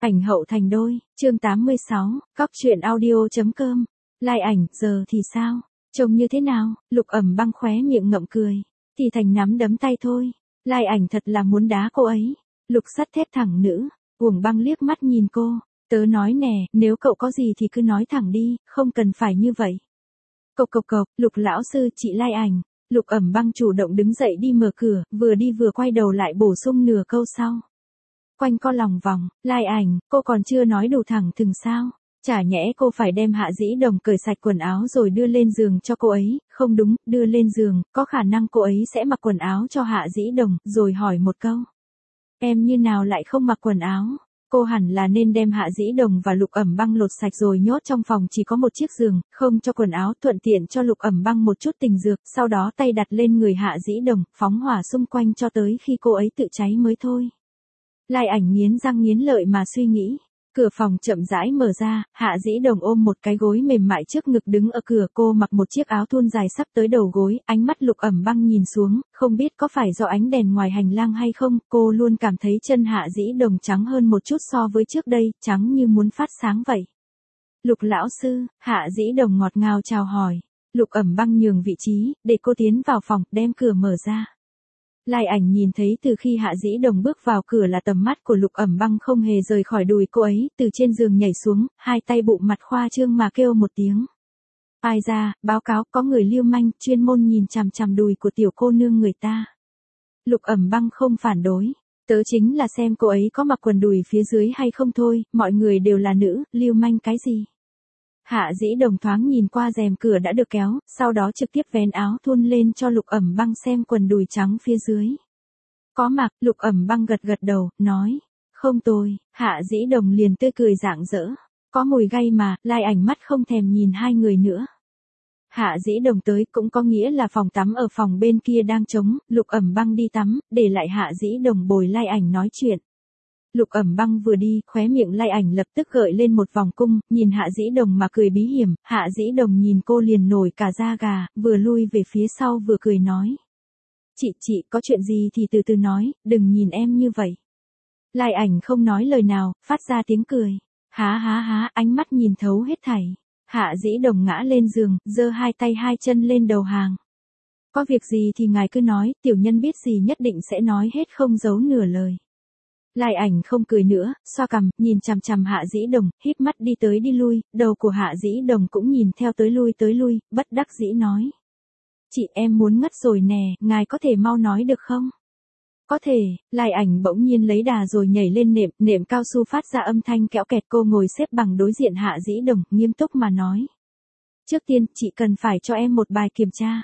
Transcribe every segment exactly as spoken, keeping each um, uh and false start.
Ảnh hậu thành đôi, chương tám mươi sáu, cóc truyện audio.com. Lai ảnh, giờ thì sao? Trông như thế nào? Lục Ẩm Băng khóe miệng ngậm cười. Thì thành nắm đấm tay thôi. Lai ảnh thật là muốn đá cô ấy. Lục sắt thép thẳng nữ. Uổng Băng liếc mắt nhìn cô. Tớ nói nè, nếu cậu có gì thì cứ nói thẳng đi, không cần phải như vậy. Cộc cộc cộc, Lục lão sư, chị Lai ảnh. Lục Ẩm Băng chủ động đứng dậy đi mở cửa, vừa đi vừa quay đầu lại bổ sung nửa câu sau. Quanh co lòng vòng, Lai ảnh, cô còn chưa nói đủ thẳng thừng sao? Chả nhẽ cô phải đem Hạ Dĩ Đồng cởi sạch quần áo rồi đưa lên giường cho cô ấy, không đúng, đưa lên giường, có khả năng cô ấy sẽ mặc quần áo cho Hạ Dĩ Đồng, rồi hỏi một câu. Em như nào lại không mặc quần áo? Cô hẳn là nên đem Hạ Dĩ Đồng và Lục Ẩm Băng lột sạch rồi nhốt trong phòng chỉ có một chiếc giường, không cho quần áo, thuận tiện cho Lục Ẩm Băng một chút tình dược, sau đó tay đặt lên người Hạ Dĩ Đồng, phóng hỏa xung quanh cho tới khi cô ấy tự cháy mới thôi. Lai ảnh nghiến răng nghiến lợi mà suy nghĩ. Cửa phòng chậm rãi mở ra, Hạ Dĩ Đồng ôm một cái gối mềm mại trước ngực đứng ở cửa, cô mặc một chiếc áo thun dài sắp tới đầu gối, ánh mắt Lục Ẩm Băng nhìn xuống, không biết có phải do ánh đèn ngoài hành lang hay không, cô luôn cảm thấy chân Hạ Dĩ Đồng trắng hơn một chút so với trước đây, trắng như muốn phát sáng vậy. Lục lão sư, Hạ Dĩ Đồng ngọt ngào chào hỏi. Lục Ẩm Băng nhường vị trí, để cô tiến vào phòng, đem cửa mở ra. Lai ảnh nhìn thấy từ khi Hạ Dĩ Đồng bước vào cửa là tầm mắt của Lục Ẩm Băng không hề rời khỏi đùi cô ấy, từ trên giường nhảy xuống, hai tay bụng mặt khoa trương mà kêu một tiếng. Ai ra, báo cáo, có người lưu manh, chuyên môn nhìn chằm chằm đùi của tiểu cô nương người ta. Lục Ẩm Băng không phản đối, tớ chính là xem cô ấy có mặc quần đùi phía dưới hay không thôi, mọi người đều là nữ, lưu manh cái gì. Hạ Dĩ Đồng thoáng nhìn qua rèm cửa đã được kéo, sau đó trực tiếp vén áo thun lên cho Lục Ẩm Băng xem quần đùi trắng phía dưới. Có mặc, Lục Ẩm Băng gật gật đầu, nói, không tồi, Hạ Dĩ Đồng liền tươi cười rạng rỡ. Có mùi gay mà, Lai ảnh mắt không thèm nhìn hai người nữa. Hạ Dĩ Đồng tới cũng có nghĩa là phòng tắm ở phòng bên kia đang trống, Lục Ẩm Băng đi tắm, để lại Hạ Dĩ Đồng bồi Lai ảnh nói chuyện. Lục Ẩm Băng vừa đi, khóe miệng Lai ảnh lập tức gợi lên một vòng cung, nhìn Hạ Dĩ Đồng mà cười bí hiểm, Hạ Dĩ Đồng nhìn cô liền nổi cả da gà, vừa lui về phía sau vừa cười nói. Chị, chị, có chuyện gì thì từ từ nói, đừng nhìn em như vậy. Lai ảnh không nói lời nào, phát ra tiếng cười. Há há há, ánh mắt nhìn thấu hết thảy. Hạ Dĩ Đồng ngã lên giường, giơ hai tay hai chân lên đầu hàng. Có việc gì thì ngài cứ nói, tiểu nhân biết gì nhất định sẽ nói hết không giấu nửa lời. Lai ảnh không cười nữa, xoa cằm, nhìn chằm chằm Hạ Dĩ Đồng, híp mắt đi tới đi lui, đầu của Hạ Dĩ Đồng cũng nhìn theo tới lui tới lui, bất đắc dĩ nói. Chị em muốn ngất rồi nè, ngài có thể mau nói được không? Có thể, Lai ảnh bỗng nhiên lấy đà rồi nhảy lên nệm, nệm cao su phát ra âm thanh kẽo kẹt, cô ngồi xếp bằng đối diện Hạ Dĩ Đồng, nghiêm túc mà nói. Trước tiên, chị cần phải cho em một bài kiểm tra.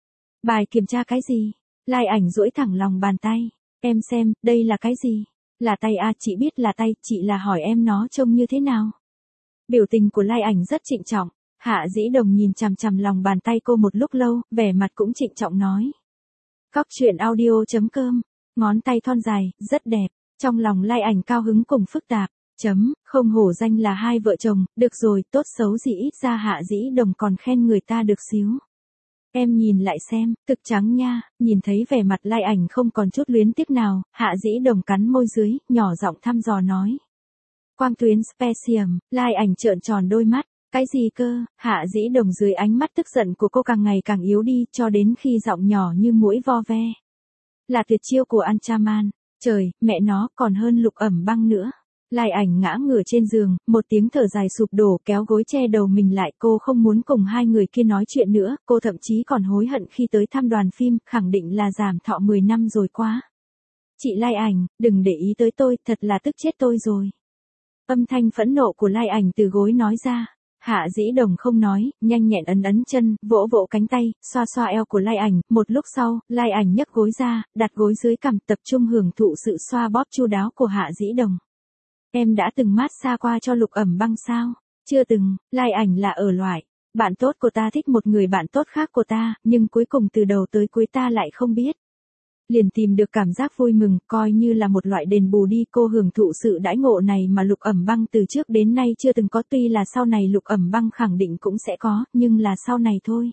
Bài kiểm tra cái gì? Lai ảnh duỗi thẳng lòng bàn tay. Em xem, đây là cái gì? Là tay à, chị biết là tay, chị là hỏi em nó trông như thế nào. Biểu tình của Lai ảnh rất trịnh trọng, Hạ Dĩ Đồng nhìn chằm chằm lòng bàn tay cô một lúc lâu, vẻ mặt cũng trịnh trọng nói. Cóc truyện audio.com, ngón tay thon dài, rất đẹp, trong lòng Lai ảnh cao hứng cùng phức tạp, chấm, không hổ danh là hai vợ chồng, được rồi, tốt xấu gì ít ra Hạ Dĩ Đồng còn khen người ta được xíu. Em nhìn lại xem, thực trắng nha, nhìn thấy vẻ mặt Lai ảnh không còn chút luyến tiếc nào, Hạ Dĩ Đồng cắn môi dưới, nhỏ giọng thăm dò nói. Quang tuyến Specium, Lai ảnh trợn tròn đôi mắt, cái gì cơ, Hạ Dĩ Đồng dưới ánh mắt tức giận của cô càng ngày càng yếu đi, cho đến khi giọng nhỏ như muỗi vo ve. Là tuyệt chiêu của Anchaman, trời, mẹ nó còn hơn Lục Ẩm Băng nữa. Lai ảnh ngã ngửa trên giường, một tiếng thở dài sụp đổ kéo gối che đầu mình lại, cô không muốn cùng hai người kia nói chuyện nữa, cô thậm chí còn hối hận khi tới thăm đoàn phim, khẳng định là giảm thọ mười năm rồi quá. Chị Lai ảnh, đừng để ý tới tôi, thật là tức chết tôi rồi. Âm thanh phẫn nộ của Lai ảnh từ gối nói ra. Hạ Dĩ Đồng không nói, nhanh nhẹn ấn ấn chân, vỗ vỗ cánh tay, xoa xoa eo của Lai ảnh, một lúc sau, Lai ảnh nhấc gối ra, đặt gối dưới cằm, tập trung hưởng thụ sự xoa bóp chu đáo của Hạ Dĩ Đồng. Em đã từng mát xa qua cho Lục Ẩm Băng sao? Chưa từng, Lai ảnh là ở loại. Bạn tốt của ta thích một người bạn tốt khác của ta, nhưng cuối cùng từ đầu tới cuối ta lại không biết. Liền tìm được cảm giác vui mừng, coi như là một loại đền bù đi, cô hưởng thụ sự đãi ngộ này mà Lục Ẩm Băng từ trước đến nay chưa từng có, tuy là sau này Lục Ẩm Băng khẳng định cũng sẽ có, nhưng là sau này thôi.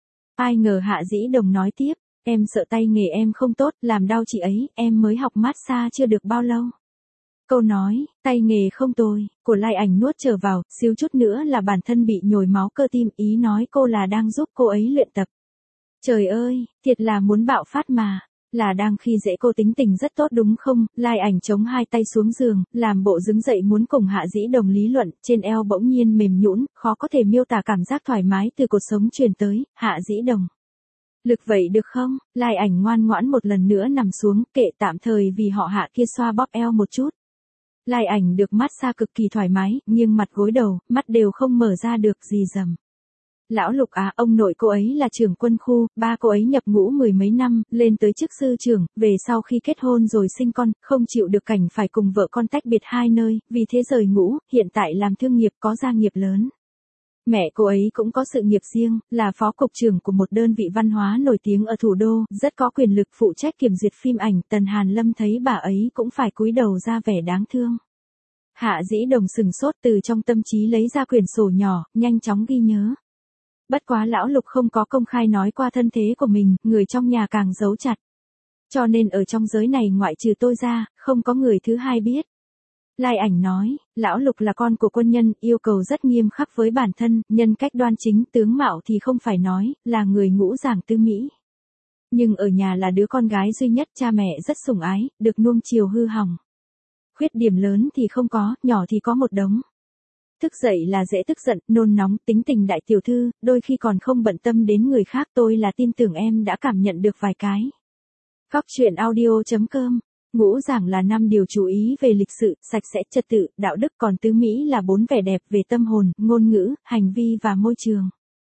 Ai ngờ Hạ Dĩ Đồng nói tiếp, em sợ tay nghề em không tốt, làm đau chị ấy, em mới học massage chưa được bao lâu. Câu nói, tay nghề không tồi, của Lai Ảnh nuốt trở vào, xíu chút nữa là bản thân bị nhồi máu cơ tim, ý nói cô là đang giúp cô ấy luyện tập. Trời ơi, thiệt là muốn bạo phát mà. Là đang khi dễ cô, tính tình rất tốt đúng không? Lai Ảnh chống hai tay xuống giường, làm bộ đứng dậy muốn cùng Hạ Dĩ Đồng lý luận, trên eo bỗng nhiên mềm nhũn, khó có thể miêu tả cảm giác thoải mái từ cột sống truyền tới. Hạ Dĩ Đồng, lực vậy được không? Lai Ảnh ngoan ngoãn một lần nữa nằm xuống, kệ tạm thời vì họ Hạ kia xoa bóp eo một chút. Lai Ảnh được mát xa cực kỳ thoải mái, nhưng mặt gối đầu, mắt đều không mở ra được, gì dầm. Lão Lục à, ông nội cô ấy là trưởng quân khu, ba cô ấy nhập ngũ mười mấy năm, lên tới chức sư trưởng, về sau khi kết hôn rồi sinh con, không chịu được cảnh phải cùng vợ con tách biệt hai nơi, vì thế rời ngũ, hiện tại làm thương nghiệp có gia nghiệp lớn. Mẹ cô ấy cũng có sự nghiệp riêng, là phó cục trưởng của một đơn vị văn hóa nổi tiếng ở thủ đô, rất có quyền lực phụ trách kiểm duyệt phim ảnh. Tần Hàn Lâm thấy bà ấy cũng phải cúi đầu ra vẻ đáng thương. Hạ Dĩ Đồng sừng sốt, từ trong tâm trí lấy ra quyển sổ nhỏ, nhanh chóng ghi nhớ. Bất quá lão Lục không có công khai nói qua thân thế của mình, người trong nhà càng giấu chặt. Cho nên ở trong giới này ngoại trừ tôi ra, không có người thứ hai biết. Lai Ảnh nói, lão Lục là con của quân nhân, yêu cầu rất nghiêm khắc với bản thân, nhân cách đoan chính, tướng mạo thì không phải nói, là người ngũ giảng tư Mỹ. Nhưng ở nhà là đứa con gái duy nhất, cha mẹ rất sủng ái, được nuông chiều hư hỏng. Khuyết điểm lớn thì không có, nhỏ thì có một đống. Thức dậy là dễ tức giận, nôn nóng, tính tình đại tiểu thư, đôi khi còn không bận tâm đến người khác. Tôi là tin tưởng em đã cảm nhận được vài cái. Góc truyện audio chấm com. Ngũ giảng là năm điều chú ý về lịch sự, sạch sẽ, trật tự, đạo đức, còn tứ Mỹ là bốn vẻ đẹp về tâm hồn, ngôn ngữ, hành vi và môi trường.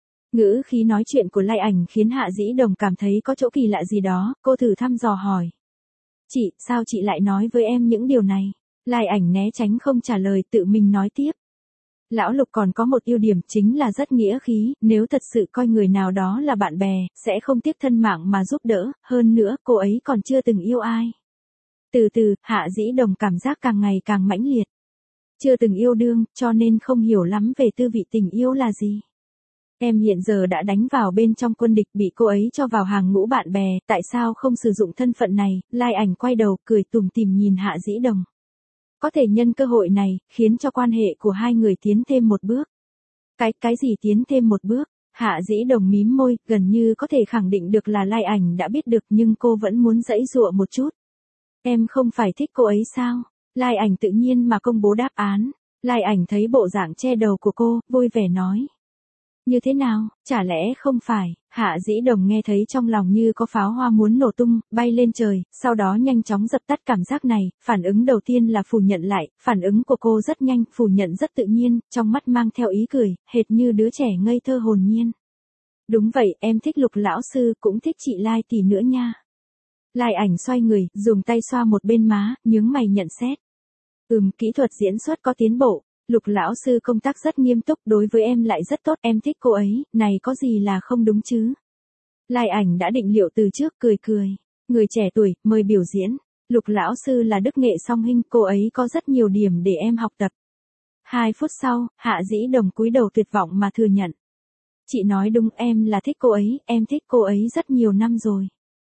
Ngữ khí nói chuyện của Lai Ảnh khiến Hạ Dĩ Đồng cảm thấy có chỗ kỳ lạ gì đó, cô thử thăm dò hỏi. Chị, sao chị lại nói với em những điều này? Lai Ảnh né tránh không trả lời, tự mình nói tiếp. Lão Lục còn có một ưu điểm, chính là rất nghĩa khí, nếu thật sự coi người nào đó là bạn bè, sẽ không tiếc thân mạng mà giúp đỡ, hơn nữa, cô ấy còn chưa từng yêu ai. Từ từ, Hạ Dĩ Đồng cảm giác càng ngày càng mãnh liệt. Chưa từng yêu đương, cho nên không hiểu lắm về tư vị tình yêu là gì. Em hiện giờ đã đánh vào bên trong quân địch, bị cô ấy cho vào hàng ngũ bạn bè, tại sao không sử dụng thân phận này? Lai Ảnh quay đầu, cười tủm tỉm nhìn Hạ Dĩ Đồng. Có thể nhân cơ hội này, khiến cho quan hệ của hai người tiến thêm một bước. Cái, cái gì tiến thêm một bước? Hạ Dĩ Đồng mím môi, gần như có thể khẳng định được là Lai Ảnh đã biết được, nhưng cô vẫn muốn giãy giụa một chút. Em không phải thích cô ấy sao? Lai Ảnh tự nhiên mà công bố đáp án. Lai Ảnh thấy bộ dạng che đầu của cô, vui vẻ nói. Như thế nào, chả lẽ không phải? Hạ Dĩ Đồng nghe thấy trong lòng như có pháo hoa muốn nổ tung, bay lên trời, sau đó nhanh chóng dập tắt cảm giác này, phản ứng đầu tiên là phủ nhận lại, phản ứng của cô rất nhanh, phủ nhận rất tự nhiên, trong mắt mang theo ý cười, hệt như đứa trẻ ngây thơ hồn nhiên. Đúng vậy, em thích Lục lão sư, cũng thích chị Lai tỷ nữa nha. Lai Ảnh xoay người, dùng tay xoa một bên má, nhướng mày nhận xét. Ừm, kỹ thuật diễn xuất có tiến bộ. Lục lão sư công tác rất nghiêm túc, đối với em lại rất tốt, em thích cô ấy, này có gì là không đúng chứ? Lai Ảnh đã định liệu từ trước, cười cười. Người trẻ tuổi, mời biểu diễn. Lục lão sư là đức nghệ song hình, cô ấy có rất nhiều điểm để em học tập. Hai phút sau, Hạ Dĩ Đồng cúi đầu tuyệt vọng mà thừa nhận. Chị nói đúng, em là thích cô ấy, em thích cô ấy rất nhiều năm rồi.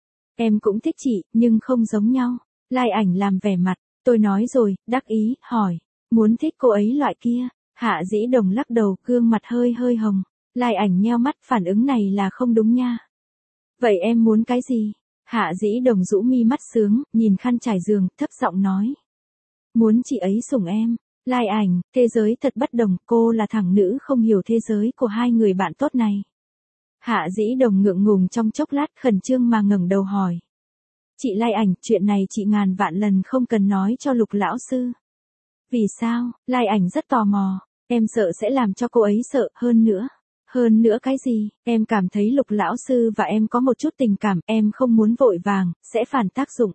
Em cũng thích chị, nhưng không giống nhau. Lai Ảnh làm vẻ mặt, tôi nói rồi, đắc ý, hỏi. Muốn thích cô ấy loại kia? Hạ Dĩ Đồng lắc đầu, gương mặt hơi hơi hồng. Lai Ảnh nheo mắt, phản ứng này là không đúng nha. Vậy em muốn cái gì? Hạ Dĩ Đồng rũ mi mắt sướng, nhìn khăn trải giường, thấp giọng nói. Muốn chị ấy sủng em. Lai Ảnh, thế giới thật bất đồng, cô là thằng nữ không hiểu thế giới của hai người bạn tốt này. Hạ Dĩ Đồng ngượng ngùng trong chốc lát, khẩn trương mà ngẩng đầu hỏi. Chị Lai Ảnh, chuyện này chị ngàn vạn lần không cần nói cho Lục lão sư. Vì sao? Lai Ảnh rất tò mò. Em sợ sẽ làm cho cô ấy sợ, hơn nữa. Hơn nữa cái gì? Em cảm thấy Lục lão sư và em có một chút tình cảm, em không muốn vội vàng, sẽ phản tác dụng.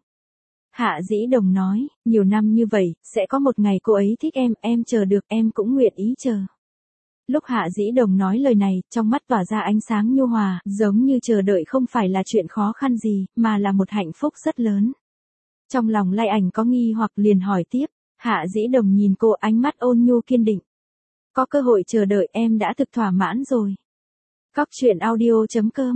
Hạ Dĩ Đồng nói, nhiều năm như vậy, sẽ có một ngày cô ấy thích em, em chờ được, em cũng nguyện ý chờ. Lúc Hạ Dĩ Đồng nói lời này, trong mắt tỏa ra ánh sáng nhu hòa, giống như chờ đợi không phải là chuyện khó khăn gì, mà là một hạnh phúc rất lớn. Trong lòng Lai Ảnh có nghi hoặc liền hỏi tiếp. Hạ Dĩ Đồng nhìn cô, ánh mắt ôn nhu kiên định. Có cơ hội chờ đợi em đã thực thỏa mãn rồi. Góc truyện audio chấm com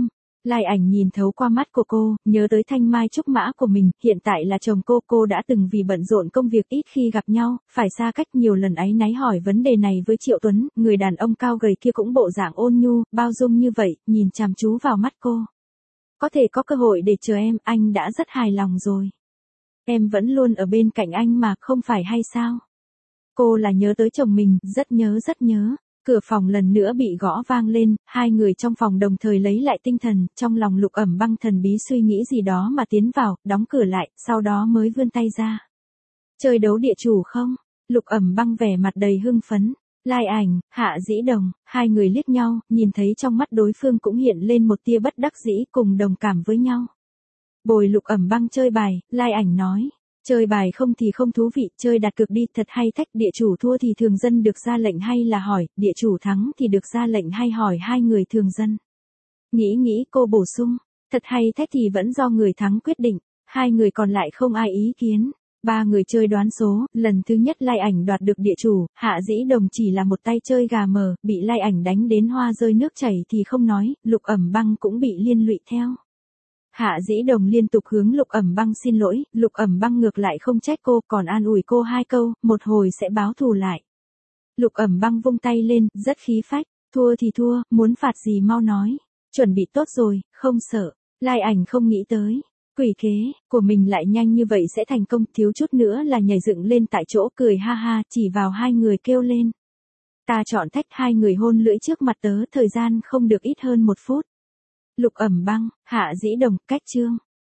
Lai Ảnh nhìn thấu qua mắt của cô, nhớ tới thanh mai trúc mã của mình, hiện tại là chồng cô, cô đã từng vì bận rộn công việc ít khi gặp nhau, phải xa cách nhiều lần áy náy hỏi vấn đề này với Triệu Tuấn, người đàn ông cao gầy kia cũng bộ dạng ôn nhu, bao dung như vậy, nhìn chăm chú vào mắt cô. Có thể có cơ hội để chờ em, anh đã rất hài lòng rồi. Em vẫn luôn ở bên cạnh anh mà, không phải hay sao? Cô là nhớ tới chồng mình, rất nhớ rất nhớ. Cửa phòng lần nữa bị gõ vang lên, hai người trong phòng đồng thời lấy lại tinh thần, trong lòng Lục Ẩm Băng thần bí suy nghĩ gì đó mà tiến vào, đóng cửa lại, sau đó mới vươn tay ra. Chơi đấu địa chủ không? Lục Ẩm Băng vẻ mặt đầy hưng phấn. Lai Ảnh, Hạ Dĩ Đồng, hai người liếc nhau, nhìn thấy trong mắt đối phương cũng hiện lên một tia bất đắc dĩ, cùng đồng cảm với nhau. Bồi Lục Ẩm Băng chơi bài, Lai Ảnh nói. Chơi bài không thì không thú vị, chơi đặt cược đi, thật hay thách, địa chủ thua thì thường dân được ra lệnh hay là hỏi, địa chủ thắng thì được ra lệnh hay hỏi hai người thường dân. Nghĩ nghĩ cô bổ sung, thật hay thách thì vẫn do người thắng quyết định, hai người còn lại không ai ý kiến. Ba người chơi đoán số, lần thứ nhất Lai Ảnh đoạt được địa chủ, Hạ Dĩ Đồng chỉ là một tay chơi gà mờ, bị Lai Ảnh đánh đến hoa rơi nước chảy thì không nói, Lục Ẩm Băng cũng bị liên lụy theo. Hạ Dĩ Đồng liên tục hướng Lục Ẩm Băng xin lỗi, Lục Ẩm Băng ngược lại không trách cô, còn an ủi cô hai câu, một hồi sẽ báo thù lại. Lục Ẩm Băng vung tay lên, rất khí phách, thua thì thua, muốn phạt gì mau nói, chuẩn bị tốt rồi, không sợ. Lai Ảnh không nghĩ tới, quỷ kế của mình lại nhanh như vậy sẽ thành công, thiếu chút nữa là nhảy dựng lên tại chỗ, cười ha ha, chỉ vào hai người kêu lên. Ta chọn thách, hai người hôn lưỡi trước mặt tớ, thời gian không được ít hơn một phút. Lục Ẩm Băng, Hạ Dĩ Đồng, cách chương.